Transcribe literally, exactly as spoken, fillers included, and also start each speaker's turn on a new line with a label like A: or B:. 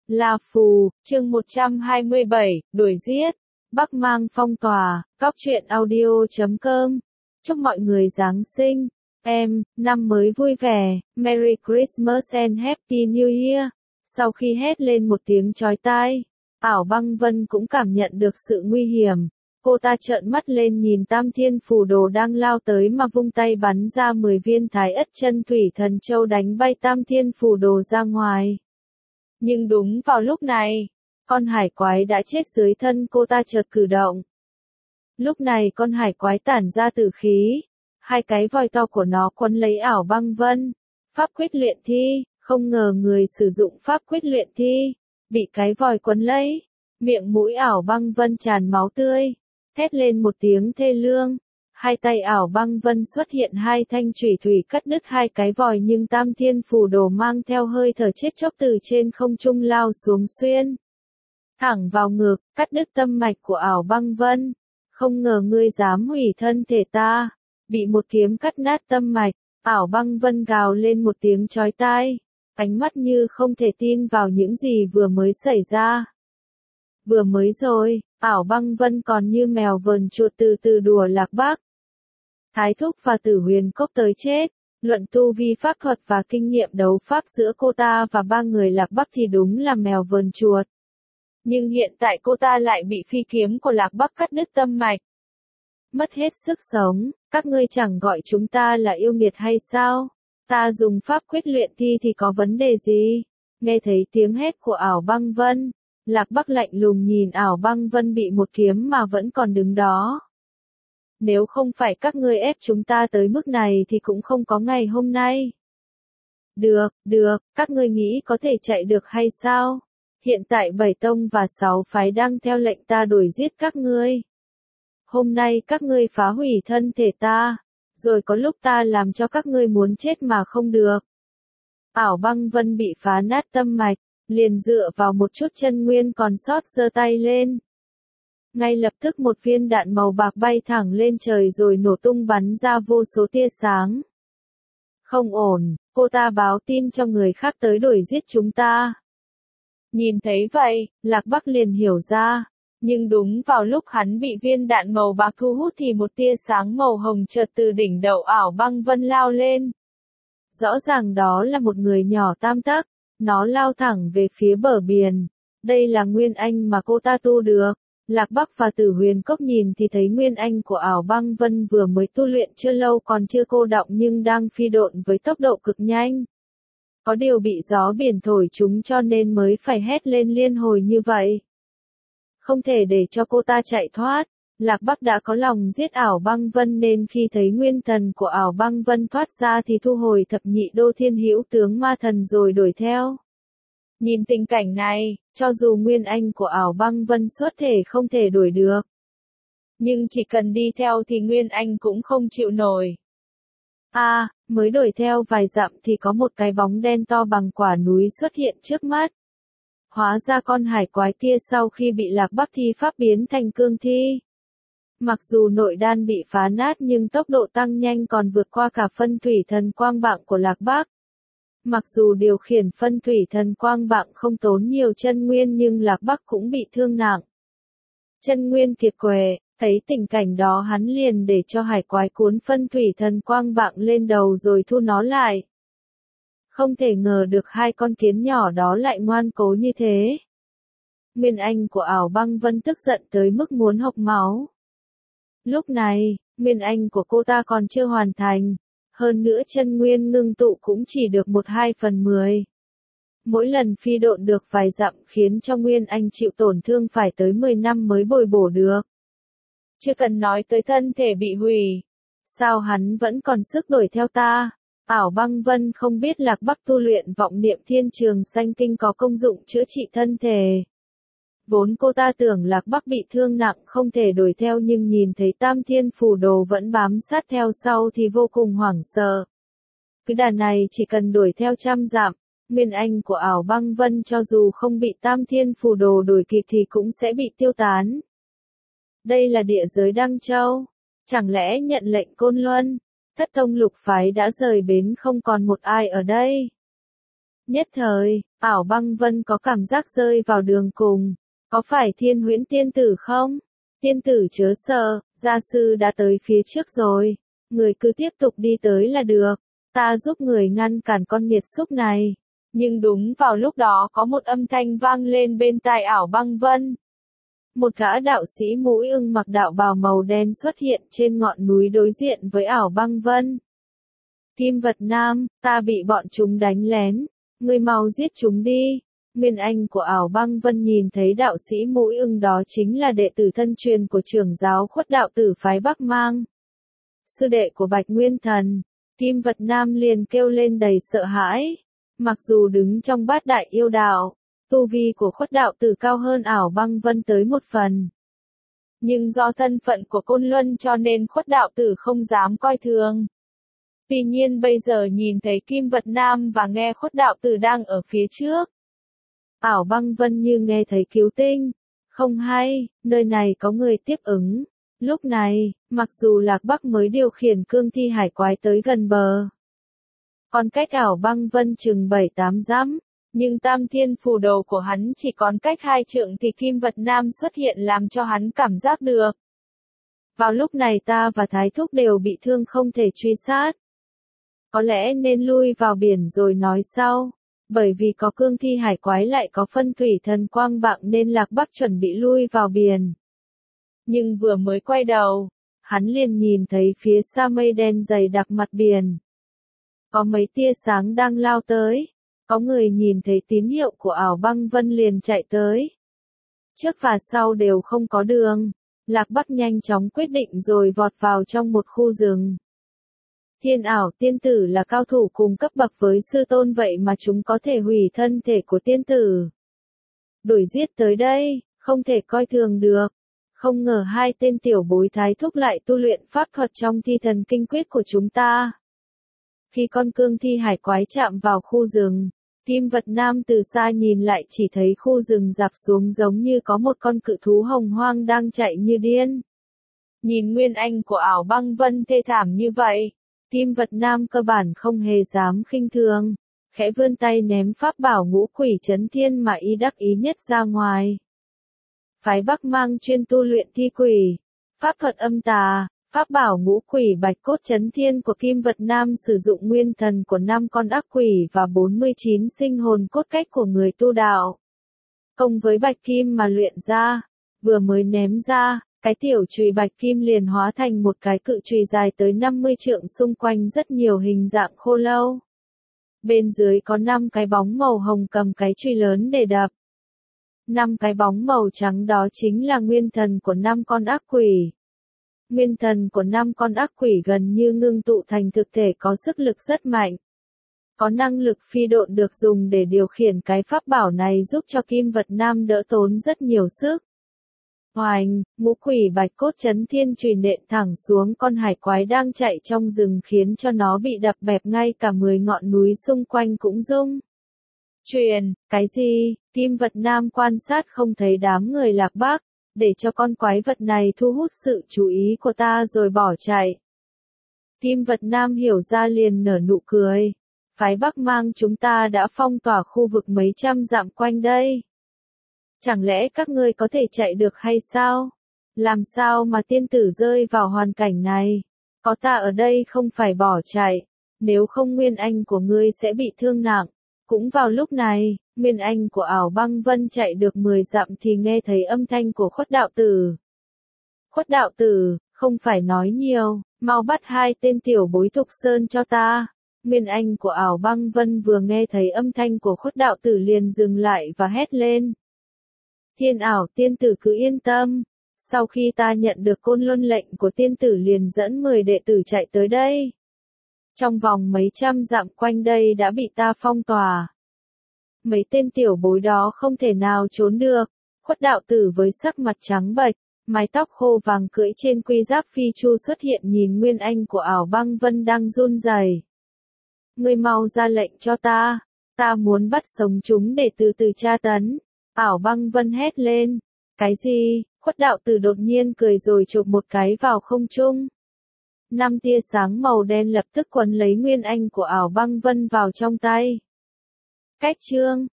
A: La Phù, chương một trăm hai mươi bảy, đuổi giết. Bắc Mang phong tỏa, cóc truyện audio chấm com. Chúc mọi người Giáng sinh, em, năm mới vui vẻ, Merry Christmas and Happy New Year. Sau khi hét lên một tiếng chói tai, Ảo Băng Vân cũng cảm nhận được sự nguy hiểm. Cô ta trợn mắt lên nhìn Tam Thiên Phù Đồ đang lao tới mà vung tay bắn ra mười viên Thái Ất Chân Thủy Thần Châu đánh bay Tam Thiên Phù Đồ ra ngoài. Nhưng đúng vào lúc này, con hải quái đã chết dưới thân cô ta chợt cử động. Lúc này con hải quái tản ra tử khí, hai cái vòi to của nó quấn lấy Ảo Băng Vân. Pháp quyết luyện thi, không ngờ người sử dụng pháp quyết luyện thi, bị cái vòi quấn lấy, miệng mũi Ảo Băng Vân tràn máu tươi, thét lên một tiếng thê lương. Hai tay Ảo Băng Vân xuất hiện hai thanh chủy thủy cắt đứt hai cái vòi, nhưng Tam Thiên Phù Đồ mang theo hơi thở chết chóc từ trên không trung lao xuống xuyên thẳng vào ngực, cắt đứt tâm mạch của Ảo Băng Vân. Không ngờ ngươi dám hủy thân thể ta, bị một kiếm cắt nát tâm mạch. Ảo Băng Vân gào lên một tiếng chói tai, ánh mắt như không thể tin vào những gì vừa mới xảy ra. Vừa mới rồi, Ảo Băng Vân còn như mèo vờn chuột từ từ đùa Lạc Bắc Thái Thúc và Tử Huyền Cốc tới chết. Luận tu vi pháp thuật và kinh nghiệm đấu pháp giữa cô ta và ba người Lạc Bắc thì đúng là mèo vờn chuột. Nhưng hiện tại cô ta lại bị phi kiếm của Lạc Bắc cắt đứt tâm mạch, mất hết sức sống. Các ngươi chẳng gọi chúng ta là yêu nghiệt hay sao? Ta dùng pháp quyết luyện thi thì có vấn đề gì? Nghe thấy tiếng hét của Ảo Băng Vân, Lạc Bắc lạnh lùng nhìn Ảo Băng Vân bị một kiếm mà vẫn còn đứng đó. Nếu không phải các ngươi ép chúng ta tới mức này thì cũng không có ngày hôm nay. Được, được, các ngươi nghĩ có thể chạy được hay sao? Hiện tại bảy tông và sáu phái đang theo lệnh ta đuổi giết các ngươi. Hôm nay các ngươi phá hủy thân thể ta, rồi có lúc ta làm cho các ngươi muốn chết mà không được. Ảo Băng Vân bị phá nát tâm mạch, liền dựa vào một chút chân nguyên còn sót giơ tay lên. Ngay lập tức một viên đạn màu bạc bay thẳng lên trời rồi nổ tung bắn ra vô số tia sáng. Không ổn, cô ta báo tin cho người khác tới đuổi giết chúng ta. Nhìn thấy vậy, Lạc Bắc liền hiểu ra. Nhưng đúng vào lúc hắn bị viên đạn màu bạc thu hút thì một tia sáng màu hồng chợt từ đỉnh đầu Ảo Băng Vân lao lên. Rõ ràng đó là một người nhỏ tam tấc, nó lao thẳng về phía bờ biển. Đây là nguyên anh mà cô ta tu được. Lạc Bắc và Tử Huyền Cốc nhìn thì thấy nguyên anh của Ảo Băng Vân vừa mới tu luyện chưa lâu, còn chưa cô đọng nhưng đang phi độn với tốc độ cực nhanh. Có điều bị gió biển thổi chúng cho nên mới phải hét lên liên hồi như vậy. Không thể để cho cô ta chạy thoát. Lạc Bắc đã có lòng giết Ảo Băng Vân nên khi thấy nguyên thần của Ảo Băng Vân thoát ra thì thu hồi thập nhị đô thiên hữu tướng ma thần rồi đuổi theo. Nhìn tình cảnh này, cho dù nguyên anh của Ảo Băng Vân xuất thể không thể đuổi được, nhưng chỉ cần đi theo thì nguyên anh cũng không chịu nổi. A, à, mới đuổi theo vài dặm thì có một cái bóng đen to bằng quả núi xuất hiện trước mắt. Hóa ra con hải quái kia sau khi bị Lạc Bắc thi pháp biến thành cương thi. Mặc dù nội đan bị phá nát nhưng tốc độ tăng nhanh còn vượt qua cả phân thủy thần quang bạng của Lạc Bắc. Mặc dù điều khiển phân thủy thần quang bạng không tốn nhiều chân nguyên nhưng Lạc Bắc cũng bị thương nặng. Chân nguyên kiệt quệ, thấy tình cảnh đó hắn liền để cho hải quái cuốn phân thủy thần quang bạng lên đầu rồi thu nó lại. Không thể ngờ được hai con kiến nhỏ đó lại ngoan cố như thế. Nguyên anh của Ảo Băng Vân tức giận tới mức muốn hộc máu. Lúc này, nguyên anh của cô ta còn chưa hoàn thành. Hơn nữa chân nguyên ngưng tụ cũng chỉ được một hai phần mười. Mỗi lần phi độn được vài dặm khiến cho nguyên anh chịu tổn thương phải tới mười năm mới bồi bổ được. Chưa cần nói tới thân thể bị hủy. Sao hắn vẫn còn sức đuổi theo ta? Ảo Băng Vân không biết Lạc Bắc tu luyện vọng niệm thiên trường sanh kinh có công dụng chữa trị thân thể. Vốn cô ta tưởng Lạc Bắc bị thương nặng không thể đuổi theo nhưng nhìn thấy Tam Thiên Phù Đồ vẫn bám sát theo sau thì vô cùng hoảng sợ. Cái đà này chỉ cần đuổi theo trăm dặm, nguyên anh của Ảo Băng Vân cho dù không bị Tam Thiên Phù Đồ đuổi kịp thì cũng sẽ bị tiêu tán. Đây là địa giới Đăng Châu. Chẳng lẽ nhận lệnh Côn Luân, Thất Tông lục phái đã rời bến không còn một ai ở đây? Nhất thời, Ảo Băng Vân có cảm giác rơi vào đường cùng. Có phải Thiên Huyễn tiên tử không? Tiên tử chớ sợ, gia sư đã tới phía trước rồi. Người cứ tiếp tục đi tới là được. Ta giúp người ngăn cản con nghiệt xúc này. Nhưng đúng vào lúc đó có một âm thanh vang lên bên tai Ảo Băng Vân. Một gã đạo sĩ mũi ưng mặc đạo bào màu đen xuất hiện trên ngọn núi đối diện với Ảo Băng Vân. Kim Vật Nam, ta bị bọn chúng đánh lén. Ngươi mau giết chúng đi. Nguyên Anh của Ảo Băng Vân nhìn thấy đạo sĩ mũi ưng đó chính là đệ tử thân truyền của trưởng giáo Khuất đạo tử phái Bắc Mang. Sư đệ của Bạch Nguyên Thần. Kim Vật Nam liền kêu lên đầy sợ hãi. Mặc dù đứng trong bát đại yêu đạo, tu vi của Khuất đạo tử cao hơn Ảo Băng Vân tới một phần. Nhưng do thân phận của Côn Luân cho nên Khuất đạo tử không dám coi thường. Tuy nhiên bây giờ nhìn thấy Kim Vật Nam và nghe Khuất đạo tử đang ở phía trước. Ảo Băng Vân như nghe thấy cứu tinh. Không hay, nơi này có người tiếp ứng. Lúc này, mặc dù Lạc Bắc mới điều khiển cương thi hải quái tới gần bờ. Còn cách Ảo Băng Vân chừng bảy tám dặm, nhưng tam thiên phù đồ của hắn chỉ còn cách hai trượng thì Kim Vật Nam xuất hiện làm cho hắn cảm giác được. Vào lúc này ta và Thái Thúc đều bị thương không thể truy sát. Có lẽ nên lui vào biển rồi nói sau. Bởi vì có cương thi hải quái lại có phân thủy thần quang bạng nên Lạc Bắc chuẩn bị lui vào biển. Nhưng vừa mới quay đầu, hắn liền nhìn thấy phía xa mây đen dày đặc mặt biển. Có mấy tia sáng đang lao tới. Có người nhìn thấy tín hiệu của Ảo Băng Vân liền chạy tới. Trước và sau đều không có đường. Lạc Bắc nhanh chóng quyết định rồi vọt vào trong một khu rừng. Thiên Ảo tiên tử là cao thủ cùng cấp bậc với sư tôn vậy mà chúng có thể hủy thân thể của tiên tử. Đuổi giết tới đây, không thể coi thường được. Không ngờ hai tên tiểu bối Thái Thúc lại tu luyện pháp thuật trong thi thần kinh quyết của chúng ta. Khi con cương thi hải quái chạm vào khu rừng, Kim Vật Nam từ xa nhìn lại chỉ thấy khu rừng rạp xuống giống như có một con cự thú hồng hoang đang chạy như điên. Nhìn Nguyên Anh của Ảo Băng Vân thê thảm như vậy, Kim Vật Nam cơ bản không hề dám khinh thường, khẽ vươn tay ném pháp bảo ngũ quỷ chấn thiên mà y đắc ý nhất ra ngoài. Phái Bắc Mang chuyên tu luyện thi quỷ, pháp thuật âm tà, pháp bảo ngũ quỷ bạch cốt chấn thiên của Kim Vật Nam sử dụng nguyên thần của năm con ác quỷ và bốn mươi chín sinh hồn cốt cách của người tu đạo. Công với bạch kim mà luyện ra, vừa mới ném ra, cái tiểu chùy bạch kim liền hóa thành một cái cự chùy dài tới năm mươi trượng xung quanh rất nhiều hình dạng khô lâu. Bên dưới có năm cái bóng màu hồng cầm cái chùy lớn để đập. Năm cái bóng màu trắng đó chính là nguyên thần của năm con ác quỷ. Nguyên thần của năm con ác quỷ gần như ngưng tụ thành thực thể có sức lực rất mạnh. Có năng lực phi độn được dùng để điều khiển cái pháp bảo này giúp cho Kim Vật Nam đỡ tốn rất nhiều sức. Hoành, ngũ quỷ bạch cốt chấn thiên chùy nện thẳng xuống con hải quái đang chạy trong rừng khiến cho nó bị đập bẹp ngay cả mười ngọn núi xung quanh cũng rung. Truyền, cái gì? Kim Vật Nam quan sát không thấy đám người Lạc Bắc, để cho con quái vật này thu hút sự chú ý của ta rồi bỏ chạy. Kim Vật Nam hiểu ra liền nở nụ cười. Phái Bắc Mang chúng ta đã phong tỏa khu vực mấy trăm dặm quanh đây. Chẳng lẽ các ngươi có thể chạy được hay sao? Làm sao mà tiên tử rơi vào hoàn cảnh này? Có ta ở đây không phải bỏ chạy, nếu không Nguyên Anh của ngươi sẽ bị thương nặng. Cũng vào lúc này, Nguyên Anh của Ảo Băng Vân chạy được mười dặm thì nghe thấy âm thanh của Khuất đạo tử. Khuất đạo tử, không phải nói nhiều, mau bắt hai tên tiểu bối Thục Sơn cho ta. Nguyên Anh của Ảo Băng Vân vừa nghe thấy âm thanh của Khuất đạo tử liền dừng lại và hét lên. Thiên Ảo tiên tử cứ yên tâm, sau khi ta nhận được Côn Luân lệnh của tiên tử liền dẫn mười đệ tử chạy tới đây. Trong vòng mấy trăm dặm quanh đây đã bị ta phong tỏa. Mấy tên tiểu bối đó không thể nào trốn được. Khuất đạo tử với sắc mặt trắng bệch, mái tóc khô vàng cưỡi trên quy giáp phi chu xuất hiện nhìn Nguyên Anh của Ảo Băng Vân đang run rẩy. Ngươi mau ra lệnh cho ta, ta muốn bắt sống chúng để từ từ tra tấn. Ảo Băng Vân hét lên. Cái gì? Khuất đạo tử đột nhiên cười rồi chụp một cái vào không trung. Năm tia sáng màu đen lập tức quấn lấy Nguyên Anh của Ảo Băng Vân vào trong tay. Cách chương